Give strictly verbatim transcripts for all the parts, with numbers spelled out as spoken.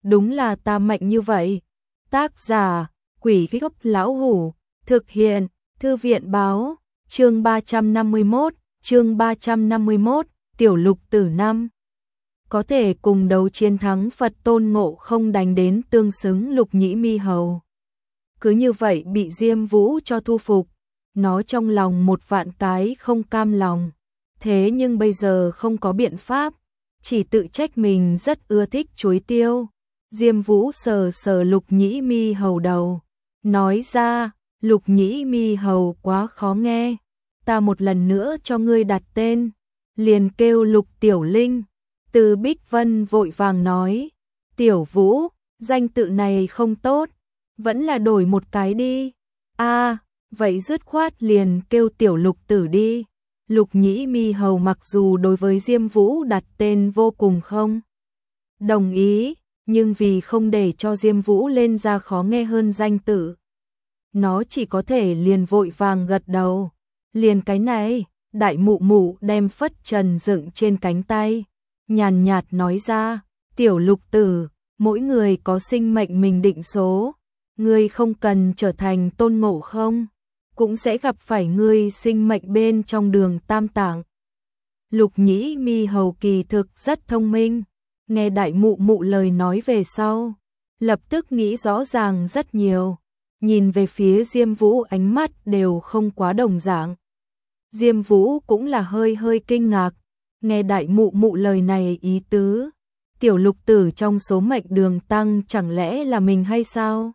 đúng là ta mạnh như vậy. Tác giả, Quỷ Gốc Lão Hủ, thực hiện, Thư viện báo, chương ba trăm năm mươi mốt, chương ba trăm năm mươi mốt, Tiểu Lục Tử năm. Có thể cùng đấu chiến thắng Phật Tôn Ngộ Không đánh đến tương xứng Lục Nhĩ Mi Hầu. Cứ như vậy bị Diêm Vũ cho thu phục, nó trong lòng một vạn cái không cam lòng. Thế nhưng bây giờ không có biện pháp, chỉ tự trách mình rất ưa thích chuối tiêu. Diêm Vũ sờ sờ Lục Nhĩ Mi Hầu đầu, nói ra, Lục Nhĩ Mi Hầu quá khó nghe, ta một lần nữa cho ngươi đặt tên, liền kêu Lục Tiểu Linh. Từ Bích Vân vội vàng nói, Tiểu Vũ, danh tự này không tốt, vẫn là đổi một cái đi. A, à, vậy dứt khoát liền kêu Tiểu Lục Tử đi. Lục Nhĩ Mi Hầu mặc dù đối với Diêm Vũ đặt tên vô cùng không đồng ý, nhưng vì không để cho Diêm Vũ lên ra khó nghe hơn danh tự, nó chỉ có thể liền vội vàng gật đầu. Liền cái này, Đại Mụ Mụ đem phất trần dựng trên cánh tay, nhàn nhạt nói ra, Tiểu Lục Tử, mỗi người có sinh mệnh mình định số, ngươi không cần trở thành Tôn Ngộ Không, cũng sẽ gặp phải ngươi sinh mệnh bên trong đường tam tạng. Lục Nhĩ Mi Hầu kỳ thực rất thông minh, nghe Đại Mụ Mụ lời nói về sau, lập tức nghĩ rõ ràng rất nhiều, nhìn về phía Diêm Vũ ánh mắt đều không quá đồng dạng. Diêm Vũ cũng là hơi hơi kinh ngạc, nghe Đại Mụ Mụ lời này ý tứ, Tiểu Lục Tử trong số mệnh đường tăng chẳng lẽ là mình hay sao?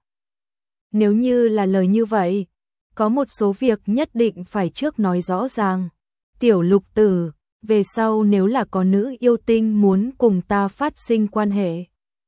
Nếu như là lời như vậy, có một số việc nhất định phải trước nói rõ ràng. Tiểu Lục Tử, về sau nếu là có nữ yêu tinh muốn cùng ta phát sinh quan hệ,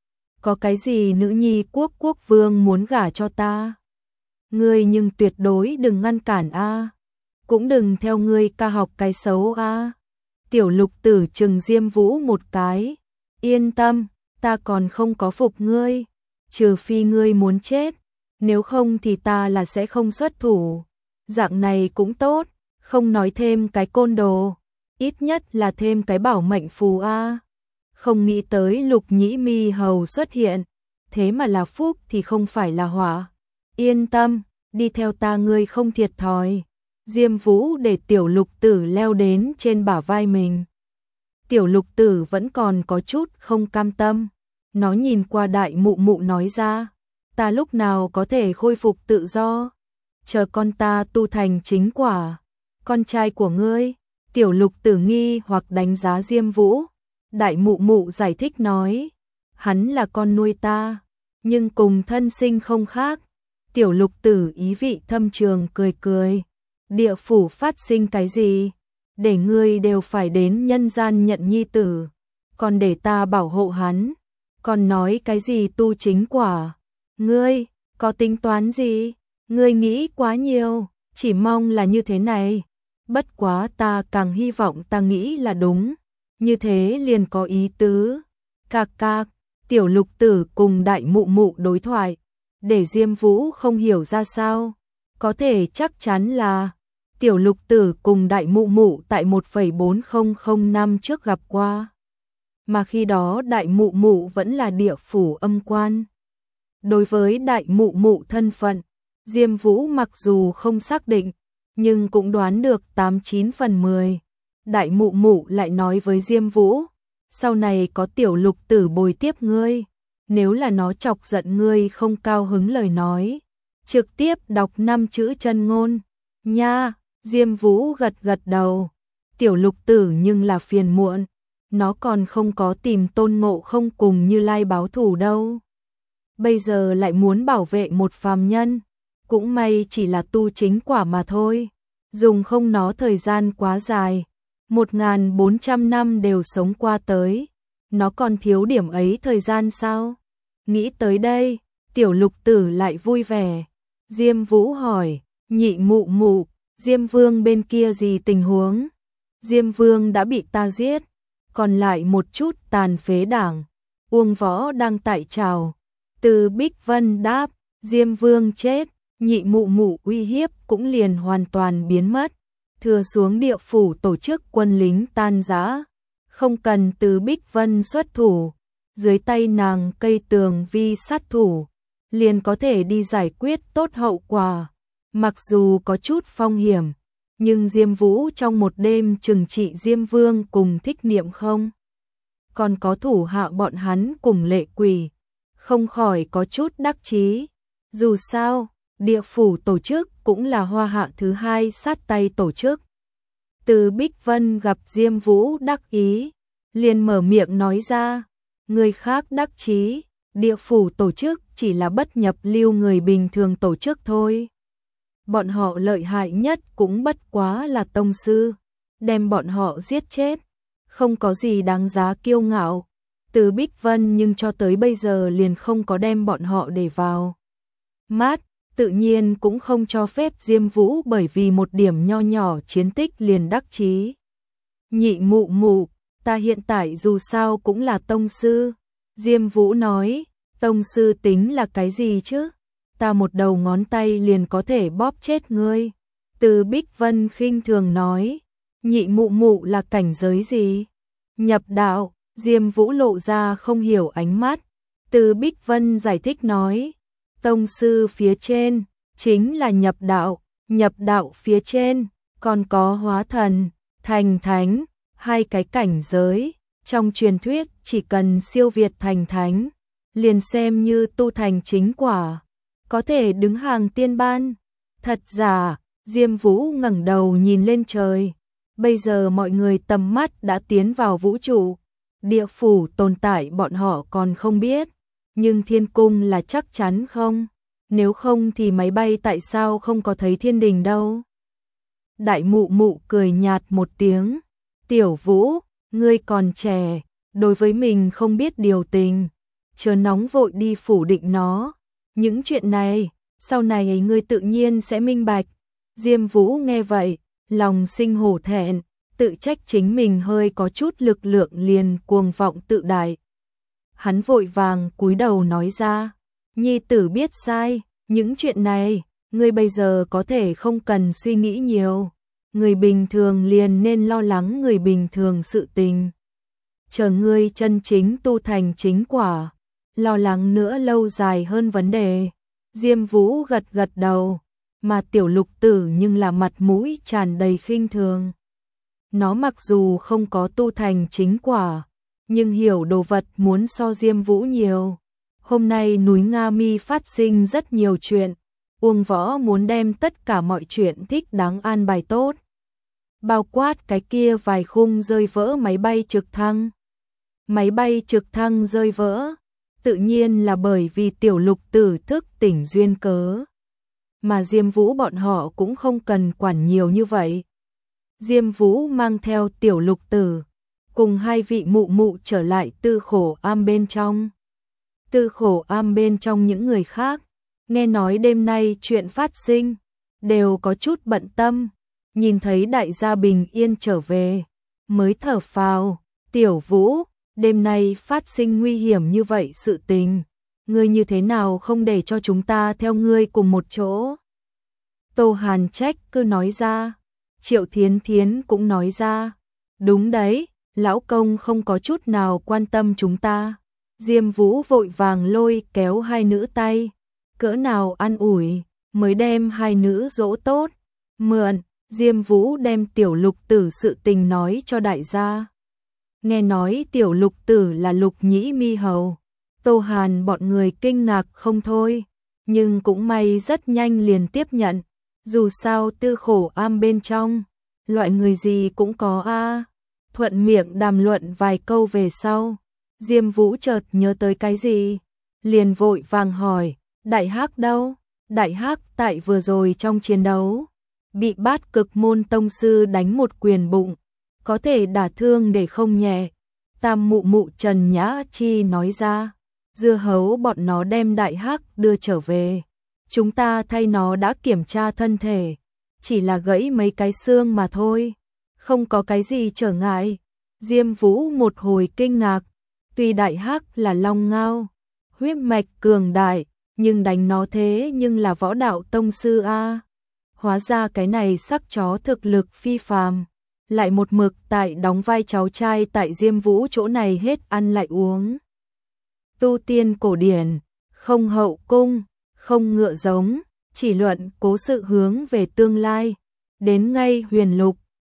có cái gì nữ nhi quốc quốc vương muốn gả cho ta, ngươi nhưng tuyệt đối đừng ngăn cản a, cũng đừng theo ngươi ca học cái xấu a. Tiểu Lục Tử trừng Diêm Vũ một cái, yên tâm, ta còn không có phục ngươi, trừ phi ngươi muốn chết, nếu không thì ta là sẽ không xuất thủ. Dạng này cũng tốt, không nói thêm cái côn đồ, ít nhất là thêm cái bảo mệnh phù a. Không nghĩ tới Lục Nhĩ Mi Hầu xuất hiện, thế mà là phúc thì không phải là họa. Yên tâm, đi theo ta ngươi không thiệt thòi. Diêm Vũ để Tiểu Lục Tử leo đến trên bả vai mình. Tiểu Lục Tử vẫn còn có chút không cam tâm, nó nhìn qua Đại Mụ Mụ nói ra, ta lúc nào có thể khôi phục tự do, chờ con ta tu thành chính quả. Con trai của ngươi? Tiểu Lục Tử nghi hoặc đánh giá Diêm Vũ. Đại Mụ Mụ giải thích nói, hắn là con nuôi ta, nhưng cùng thân sinh không khác. Tiểu Lục Tử ý vị thâm trường cười cười, địa phủ phát sinh cái gì, để ngươi đều phải đến nhân gian nhận nhi tử, còn để ta bảo hộ hắn, còn nói cái gì tu chính quả. Ngươi, có tính toán gì? Ngươi nghĩ quá nhiều, chỉ mong là như thế này. Bất quá ta càng hy vọng ta nghĩ là đúng, như thế liền có ý tứ. Cạc cạc, Tiểu Lục Tử cùng Đại Mụ Mụ đối thoại, để Diêm Vũ không hiểu ra sao. Có thể chắc chắn là Tiểu Lục Tử cùng Đại Mụ Mụ tại một phẩy bốn không không năm trước gặp qua, mà khi đó Đại Mụ Mụ vẫn là địa phủ âm quan. Đối với Đại Mụ Mụ thân phận, Diêm Vũ mặc dù không xác định, nhưng cũng đoán được tám chín phần mười. Đại Mụ Mụ lại nói với Diêm Vũ, sau này có Tiểu Lục Tử bồi tiếp ngươi, nếu là nó chọc giận ngươi không cao hứng lời nói, trực tiếp đọc năm chữ chân ngôn. Nha, Diêm Vũ gật gật đầu. Tiểu Lục Tử nhưng là phiền muộn, nó còn không có tìm Tôn Ngộ Không cùng Như Lai báo thù đâu. Bây giờ lại muốn bảo vệ một phàm nhân, cũng may chỉ là tu chính quả mà thôi, dùng không nó thời gian quá dài, một nghìn bốn trăm năm đều sống qua tới, nó còn thiếu điểm ấy thời gian sao? Nghĩ tới đây, Tiểu Lục Tử lại vui vẻ. Diêm Vũ hỏi, Nhị Mụ Mụ, Diêm Vương bên kia gì tình huống? Diêm Vương đã bị ta giết, còn lại một chút tàn phế đảng, Uông Võ đang tại trào. Từ Bích Vân đáp, Diêm Vương chết, Nhị Mụ Mụ uy hiếp cũng liền hoàn toàn biến mất, thừa xuống địa phủ tổ chức quân lính tan rã, không cần Từ Bích Vân xuất thủ, dưới tay nàng cây tường vi sát thủ, liền có thể đi giải quyết tốt hậu quả. Mặc dù có chút phong hiểm, nhưng Diêm Vũ trong một đêm trừng trị Diêm Vương cùng Thích Niệm không. Còn có thủ hạ bọn hắn cùng Lệ Quỷ, không khỏi có chút đắc chí. Dù sao, địa phủ tổ chức cũng là hoa hạ thứ hai sát tay tổ chức. Từ Bích Vân gặp Diêm Vũ đắc ý, liền mở miệng nói ra, người khác đắc chí, địa phủ tổ chức chỉ là bất nhập lưu người bình thường tổ chức thôi. Bọn họ lợi hại nhất cũng bất quá là tông sư, đem bọn họ giết chết, không có gì đáng giá kiêu ngạo. Từ Bích Vân nhưng cho tới bây giờ liền không có đem bọn họ để vào mắt, tự nhiên cũng không cho phép Diêm Vũ bởi vì một điểm nho nhỏ chiến tích liền đắc chí. Nhị mụ mụ, ta hiện tại dù sao cũng là tông sư. Diêm Vũ nói, tông sư tính là cái gì chứ? Ta một đầu ngón tay liền có thể bóp chết ngươi. Từ Bích Vân khinh thường nói, nhị mụ mụ là cảnh giới gì? Nhập đạo. Diêm Vũ lộ ra không hiểu ánh mắt. Từ Bích Vân giải thích nói, tông sư phía trên chính là nhập đạo, nhập đạo phía trên còn có hóa thần, thành thánh, hai cái cảnh giới. Trong truyền thuyết chỉ cần siêu việt thành thánh, liền xem như tu thành chính quả, có thể đứng hàng tiên ban. Thật giả? Diêm Vũ ngẩng đầu nhìn lên trời. Bây giờ mọi người tầm mắt đã tiến vào vũ trụ. Địa phủ tồn tại bọn họ còn không biết, nhưng thiên cung là chắc chắn không, nếu không thì máy bay tại sao không có thấy thiên đình đâu. Đại mụ mụ cười nhạt một tiếng, Tiểu Vũ, ngươi còn trẻ, đối với mình không biết điều tình, chớ nóng vội đi phủ định nó, những chuyện này, sau này ngươi tự nhiên sẽ minh bạch. Diêm Vũ nghe vậy, lòng sinh hổ thẹn, tự trách chính mình hơi có chút lực lượng liền cuồng vọng tự đại. Hắn vội vàng cúi đầu nói ra, nhi tử biết sai, những chuyện này, ngươi bây giờ có thể không cần suy nghĩ nhiều, người bình thường liền nên lo lắng người bình thường sự tình. Chờ ngươi chân chính tu thành chính quả, lo lắng nữa lâu dài hơn vấn đề. Diêm Vũ gật gật đầu, mà Tiểu Lục Tử nhưng là mặt mũi tràn đầy khinh thường. Nó mặc dù không có tu thành chính quả, nhưng hiểu đồ vật muốn so Diêm Vũ nhiều. Hôm nay núi Nga Mi phát sinh rất nhiều chuyện, Uông Võ muốn đem tất cả mọi chuyện thích đáng an bài tốt. Bao quát cái kia vài khung rơi vỡ máy bay trực thăng. Máy bay trực thăng rơi vỡ, tự nhiên là bởi vì Tiểu Lục Tử thức tỉnh duyên cớ. Mà Diêm Vũ bọn họ cũng không cần quản nhiều như vậy. Diêm Vũ mang theo Tiểu Lục Tử, cùng hai vị mụ mụ trở lại Tư Khổ Am bên trong. Tư Khổ Am bên trong những người khác, nghe nói đêm nay chuyện phát sinh, đều có chút bận tâm, nhìn thấy đại gia bình yên trở về, mới thở phào. Tiểu Vũ, đêm nay phát sinh nguy hiểm như vậy sự tình, ngươi như thế nào không để cho chúng ta theo ngươi cùng một chỗ? Tô Hàn trách cứ nói ra. Triệu Thiến Thiến cũng nói ra, đúng đấy, lão công không có chút nào quan tâm chúng ta. Diêm Vũ vội vàng lôi kéo hai nữ tay, cỡ nào an ủi, mới đem hai nữ dỗ tốt. Mượn, Diêm Vũ đem Tiểu Lục Tử sự tình nói cho đại gia. Nghe nói Tiểu Lục Tử là Lục Nhĩ Mi Hầu, Tô Hàn bọn người kinh ngạc không thôi, nhưng cũng may rất nhanh liền tiếp nhận. Dù sao Tư Khổ Am bên trong, loại người gì cũng có a. Thuận miệng đàm luận vài câu về sau, Diêm Vũ chợt nhớ tới cái gì, liền vội vàng hỏi, Đại Hắc đâu? Đại Hắc tại vừa rồi trong chiến đấu, bị Bát Cực môn tông sư đánh một quyền bụng, có thể đả thương để không nhẹ. Tam mụ mụ Trần Nhã Chi nói ra, dưa hấu bọn nó đem Đại Hắc đưa trở về. Chúng ta thay nó đã kiểm tra thân thể, chỉ là gãy mấy cái xương mà thôi, không có cái gì trở ngại. Diêm Vũ một hồi kinh ngạc, tuy Đại Hắc là long ngao, huyết mạch cường đại, nhưng đánh nó thế nhưng là võ đạo tông sư a. Hóa ra cái này sắc chó thực lực phi phàm, lại một mực tại đóng vai cháu trai tại Diêm Vũ chỗ này hết ăn lại uống. tu tiên cổ điển, không hậu cung, không ngựa giống, chỉ luận cố sự hướng về tương lai. Đến ngay huyền lục,